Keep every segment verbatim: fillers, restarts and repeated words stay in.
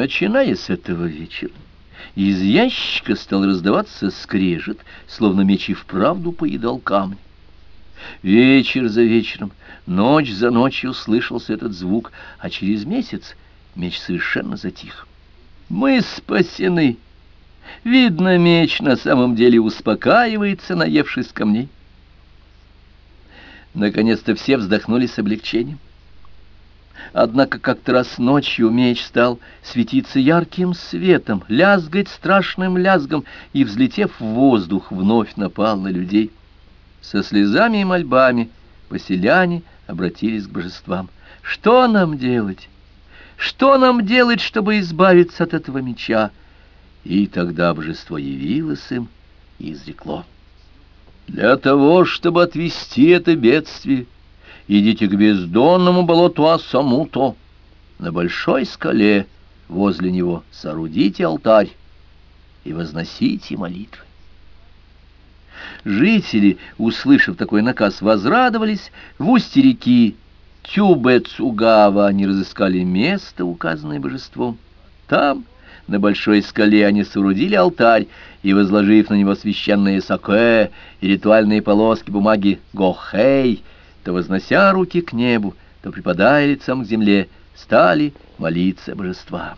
Начиная с этого вечера, из ящика стал раздаваться скрежет, словно меч и вправду поедал камни. Вечер за вечером, ночь за ночью слышался этот звук, а через месяц меч совершенно затих. Мы спасены. Видно, меч на самом деле успокаивается, наевшись камней. Наконец-то все вздохнули с облегчением. Однако как-то раз ночью меч стал светиться ярким светом, лязгать страшным лязгом, и, взлетев в воздух, вновь напал на людей. Со слезами и мольбами поселяне обратились к божествам. Что нам делать? Что нам делать, чтобы избавиться от этого меча? И тогда божество явилось им и изрекло: для того, чтобы отвести это бедствие, идите к бездонному болоту Асамуто. На большой скале возле него соорудите алтарь и возносите молитвы. Жители, услышав такой наказ, возрадовались. В устье реки Тюбе-Цугава они разыскали место, указанное божеством. Там, на большой скале, они соорудили алтарь и, возложив на него священные сакэ и ритуальные полоски бумаги гохэй, то, вознося руки к небу, то, припадая лицом к земле, стали молиться божествам.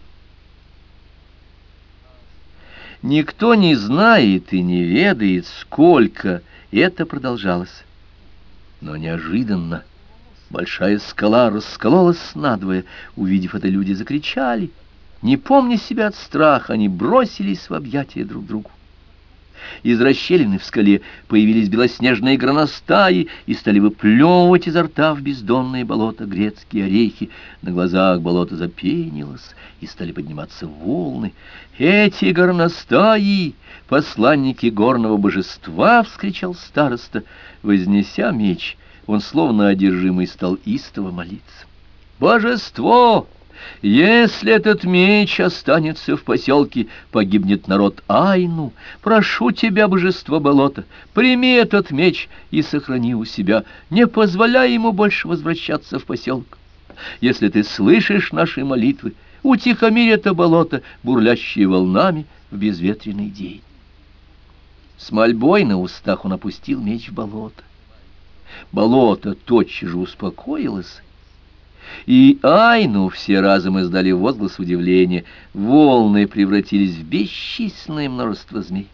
Никто не знает и не ведает, сколько это продолжалось. Но неожиданно большая скала раскололась надвое. Увидев это, люди закричали. Не помня себя от страха, они бросились в объятия друг другу. Из расщелины в скале появились белоснежные горностаи и стали выплевывать изо рта в бездонное болото грецкие орехи. На глазах болото запенилось, и стали подниматься волны. «Эти горностаи — посланники горного божества!» — вскричал староста. Вознеся меч, он, словно одержимый, стал истово молиться. «Божество! Если этот меч останется в поселке, погибнет народ Айну. Прошу тебя, божество болота, прими этот меч и сохрани у себя, не позволяй ему больше возвращаться в поселок. Если ты слышишь наши молитвы, утихомирь это болото, бурлящее волнами в безветренный день». С мольбой на устах он опустил меч в болото. Болото тотчас же успокоилось, и Айну все разом издали возглас удивления. Волны превратились в бесчисленное множество змей.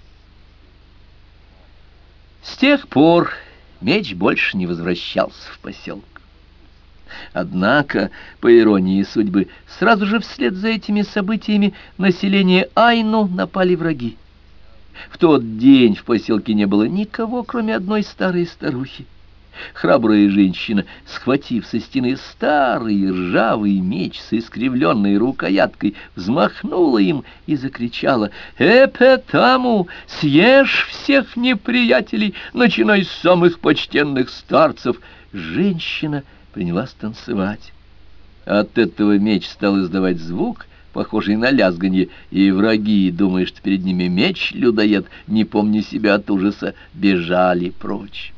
С тех пор меч больше не возвращался в поселок. Однако, по иронии судьбы, сразу же вслед за этими событиями население Айну напали враги. В тот день в поселке не было никого, кроме одной старой старухи. Храбрая женщина, схватив со стены старый ржавый меч с искривленной рукояткой, взмахнула им и закричала: «Эпетаму, съешь всех неприятелей, начиная с самых почтенных старцев!» Женщина принялась танцевать. От этого меч стал издавать звук, похожий на лязганье, и враги, думая, что перед ними меч-людоед, не помня себя от ужаса, бежали прочь.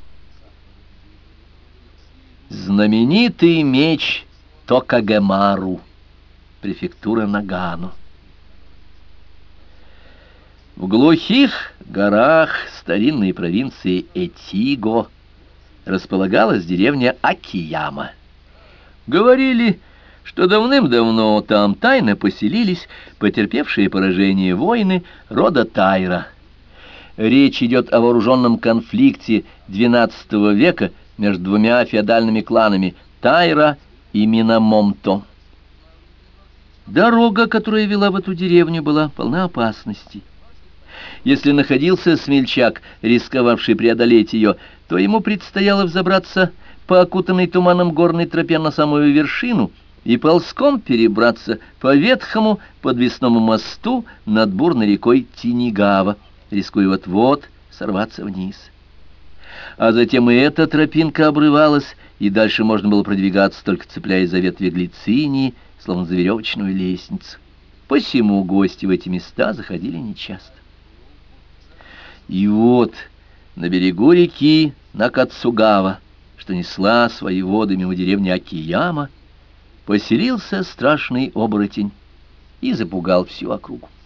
Знаменитый меч Токагемару, префектура Нагану. В глухих горах старинной провинции Этиго располагалась деревня Акияма. Говорили, что давным-давно там тайно поселились потерпевшие поражение воины рода Тайра. Речь идет о вооруженном конфликте двенадцатого века между двумя феодальными кланами Тайра и Минамомто. Дорога, которая вела в эту деревню, была полна опасностей. Если находился смельчак, рисковавший преодолеть ее, то ему предстояло взобраться по окутанной туманом горной тропе на самую вершину и ползком перебраться по ветхому подвесному мосту над бурной рекой Тинигава, рискуя вот-вот сорваться вниз. А затем и эта тропинка обрывалась, и дальше можно было продвигаться, только цепляясь за ветви глицинии, словно за веревочную лестницу. Посему гости в эти места заходили нечасто. И вот на берегу реки Накацугава, что несла свои воды мимо деревни Акияма, поселился страшный оборотень и запугал всю округу.